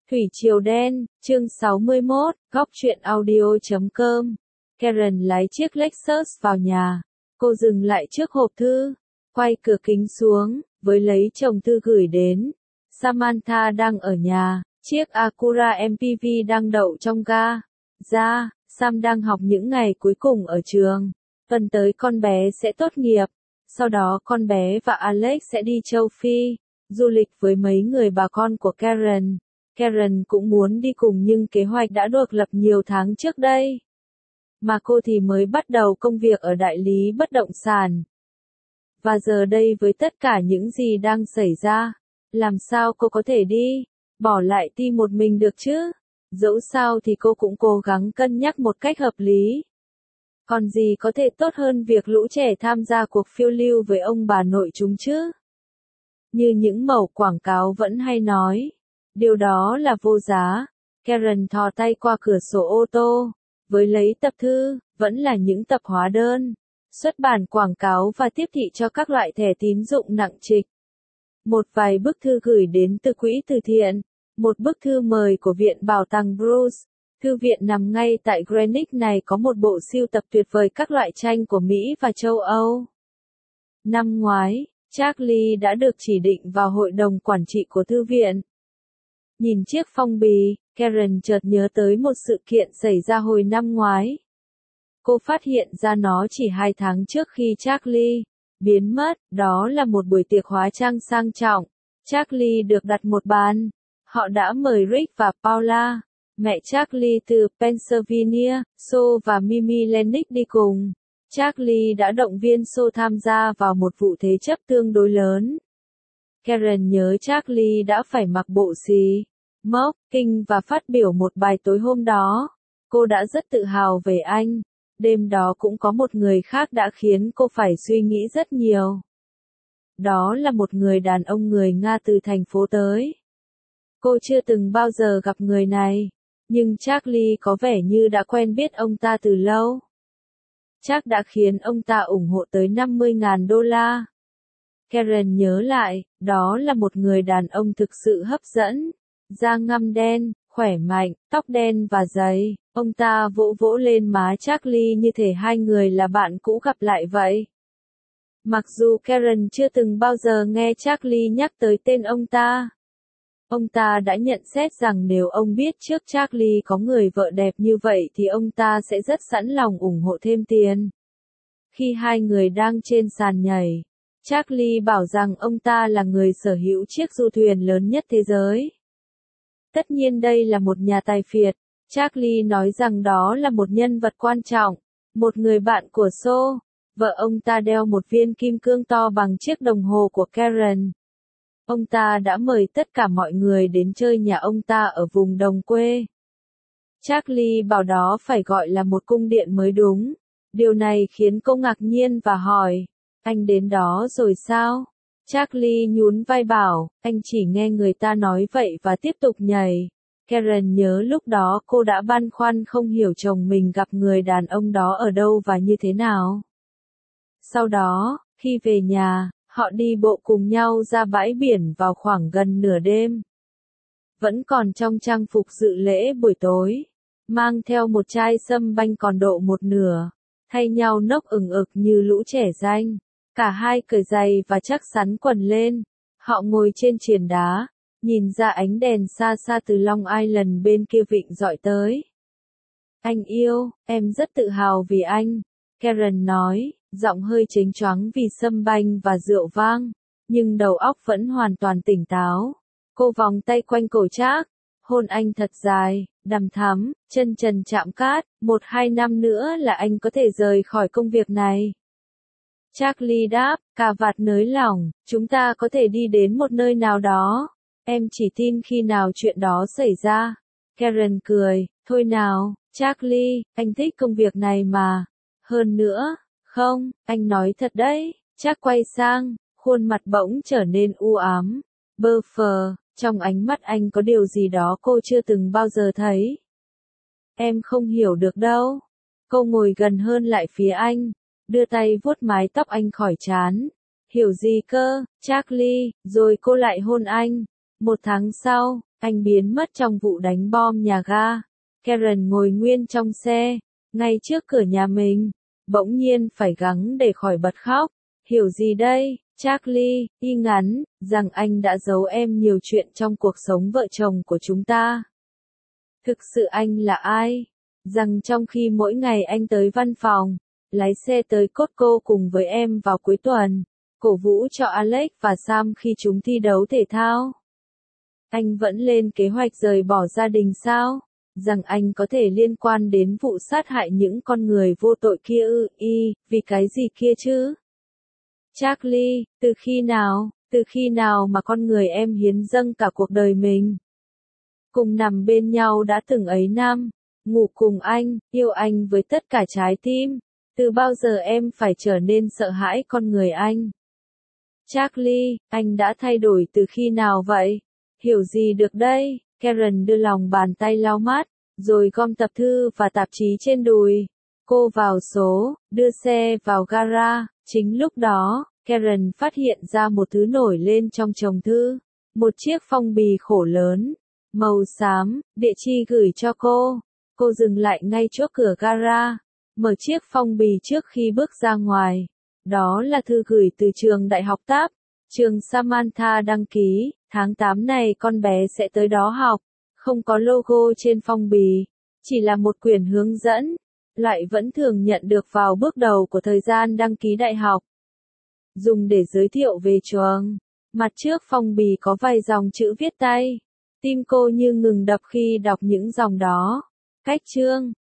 Thủy Triều Đen, chương 61, góc truyện audio.com. Karen lái chiếc Lexus vào nhà. Cô dừng lại trước hộp thư, quay cửa kính xuống, với lấy chồng thư gửi đến. Samantha đang ở nhà, chiếc Acura MPV đang đậu trong ga. Sam đang học những ngày cuối cùng ở trường. Tuần tới con bé sẽ tốt nghiệp. Sau đó con bé và Alex sẽ đi châu Phi, du lịch với mấy người bà con của Karen. Karen cũng muốn đi cùng nhưng kế hoạch đã được lập nhiều tháng trước đây. Mà cô thì mới bắt đầu công việc ở đại lý bất động sản. Và giờ đây với tất cả những gì đang xảy ra, làm sao cô có thể đi, bỏ lại Ti một mình được chứ? Dẫu sao thì cô cũng cố gắng cân nhắc một cách hợp lý. Còn gì có thể tốt hơn việc lũ trẻ tham gia cuộc phiêu lưu với ông bà nội chúng chứ? Như những mẩu quảng cáo vẫn hay nói, điều đó là vô giá. Karen thò tay qua cửa sổ ô tô, với lấy tập thư, vẫn là những tập hóa đơn, xuất bản quảng cáo và tiếp thị cho các loại thẻ tín dụng nặng trịch. Một vài bức thư gửi đến từ quỹ từ thiện, một bức thư mời của Viện Bảo tàng Bruce. Thư viện nằm ngay tại Greenwich này có một bộ sưu tập tuyệt vời các loại tranh của Mỹ và châu Âu. Năm ngoái, Charlie đã được chỉ định vào hội đồng quản trị của thư viện. Nhìn chiếc phong bì, Karen chợt nhớ tới một sự kiện xảy ra hồi năm ngoái. Cô phát hiện ra nó chỉ 2 tháng trước khi Charlie biến mất, đó là một buổi tiệc hóa trang sang trọng. Charlie được đặt một bàn. Họ đã mời Rick và Paula, mẹ Charlie từ Pennsylvania, So và Mimi Lennick đi cùng. Charlie đã động viên So tham gia vào một vụ thế chấp tương đối lớn. Karen nhớ Charlie đã phải mặc bộ xì, móc, kinh và phát biểu một bài tối hôm đó. Cô đã rất tự hào về anh. Đêm đó cũng có một người khác đã khiến cô phải suy nghĩ rất nhiều. Đó là một người đàn ông người Nga từ thành phố tới. Cô chưa từng bao giờ gặp người này, nhưng Charlie có vẻ như đã quen biết ông ta từ lâu. Chắc đã khiến ông ta ủng hộ tới $50,000. Karen nhớ lại, đó là một người đàn ông thực sự hấp dẫn. Da ngăm đen, khỏe mạnh, tóc đen và dày. Ông ta vỗ vỗ lên má Charlie như thể hai người là bạn cũ gặp lại vậy. Mặc dù Karen chưa từng bao giờ nghe Charlie nhắc tới tên ông ta. Ông ta đã nhận xét rằng nếu ông biết trước Charlie có người vợ đẹp như vậy thì ông ta sẽ rất sẵn lòng ủng hộ thêm tiền. Khi hai người đang trên sàn nhảy, Charlie bảo rằng ông ta là người sở hữu chiếc du thuyền lớn nhất thế giới. Tất nhiên đây là một nhà tài phiệt. Charlie nói rằng đó là một nhân vật quan trọng, một người bạn của So. Vợ ông ta đeo một viên kim cương to bằng chiếc đồng hồ của Karen. Ông ta đã mời tất cả mọi người đến chơi nhà ông ta ở vùng đồng quê. Charlie bảo đó phải gọi là một cung điện mới đúng. Điều này khiến cô ngạc nhiên và hỏi, anh đến đó rồi sao? Charlie nhún vai bảo, anh chỉ nghe người ta nói vậy và tiếp tục nhảy. Karen nhớ lúc đó cô đã băn khoăn không hiểu chồng mình gặp người đàn ông đó ở đâu và như thế nào. Sau đó, khi về nhà, họ đi bộ cùng nhau ra bãi biển vào khoảng gần nửa đêm. Vẫn còn trong trang phục dự lễ buổi tối, mang theo một chai sâm banh còn độ một nửa, thay nhau nốc ửng ực như lũ trẻ ranh. Cả hai cởi giày và chắc sắn quần lên. Họ ngồi trên triền đá, nhìn ra ánh đèn xa xa từ Long Island bên kia vịnh dọi tới. Anh yêu, em rất tự hào vì anh, Karen nói, giọng hơi chếnh choáng vì sâm banh và rượu vang, nhưng đầu óc vẫn hoàn toàn tỉnh táo. Cô vòng tay quanh cổ Trác, hôn anh thật dài, đằm thắm, chân trần chạm cát, 1-2 năm nữa là anh có thể rời khỏi công việc này. Charlie đáp, cà vạt nới lỏng, chúng ta có thể đi đến một nơi nào đó. Em chỉ tin khi nào chuyện đó xảy ra. Karen cười, thôi nào, Charlie, anh thích công việc này mà. Hơn nữa, không, anh nói thật đấy. Trác quay sang, khuôn mặt bỗng trở nên u ám, bơ phờ, trong ánh mắt anh có điều gì đó cô chưa từng bao giờ thấy. Em không hiểu được đâu. Cô ngồi gần hơn lại phía anh, đưa tay vuốt mái tóc anh khỏi trán. Hiểu gì cơ, Charlie, rồi cô lại hôn anh. 1 tháng sau, Anh biến mất trong vụ đánh bom nhà ga. Karen ngồi nguyên trong xe, ngay trước cửa nhà mình, bỗng nhiên phải gắng để khỏi bật khóc. Hiểu gì đây, Charlie, y ngắn, rằng anh đã giấu em nhiều chuyện trong cuộc sống vợ chồng của chúng ta. Thực sự anh là ai? Rằng trong khi mỗi ngày anh tới văn phòng, lái xe tới Costco cùng với em vào cuối tuần, cổ vũ cho Alex và Sam khi chúng thi đấu thể thao. Anh vẫn lên kế hoạch rời bỏ gia đình sao? Rằng anh có thể liên quan đến vụ sát hại những con người vô tội kia vì cái gì kia chứ? Charlie, từ khi nào mà con người em hiến dâng cả cuộc đời mình? Cùng nằm bên nhau đã từng ấy năm, ngủ cùng anh, yêu anh với tất cả trái tim. Từ bao giờ em phải trở nên sợ hãi con người anh? Charlie, anh đã thay đổi từ khi nào vậy? Hiểu gì được đây? Karen đưa lòng bàn tay lau mắt, rồi gom tập thư và tạp chí trên đùi. Cô vào số, đưa xe vào gara. Chính lúc đó, Karen phát hiện ra một thứ nổi lên trong chồng thư. Một chiếc phong bì khổ lớn, màu xám, địa chỉ gửi cho cô. Cô dừng lại ngay trước cửa gara, mở chiếc phong bì trước khi bước ra ngoài. Đó là thư gửi từ trường đại học Táp, trường Samantha đăng ký, tháng 8 này con bé sẽ tới đó học. Không có logo trên phong bì, chỉ là một quyển hướng dẫn, loại vẫn thường nhận được vào bước đầu của thời gian đăng ký đại học. Dùng để giới thiệu về trường. Mặt trước phong bì có vài dòng chữ viết tay. Tim cô như ngừng đập khi đọc những dòng đó. Cách chương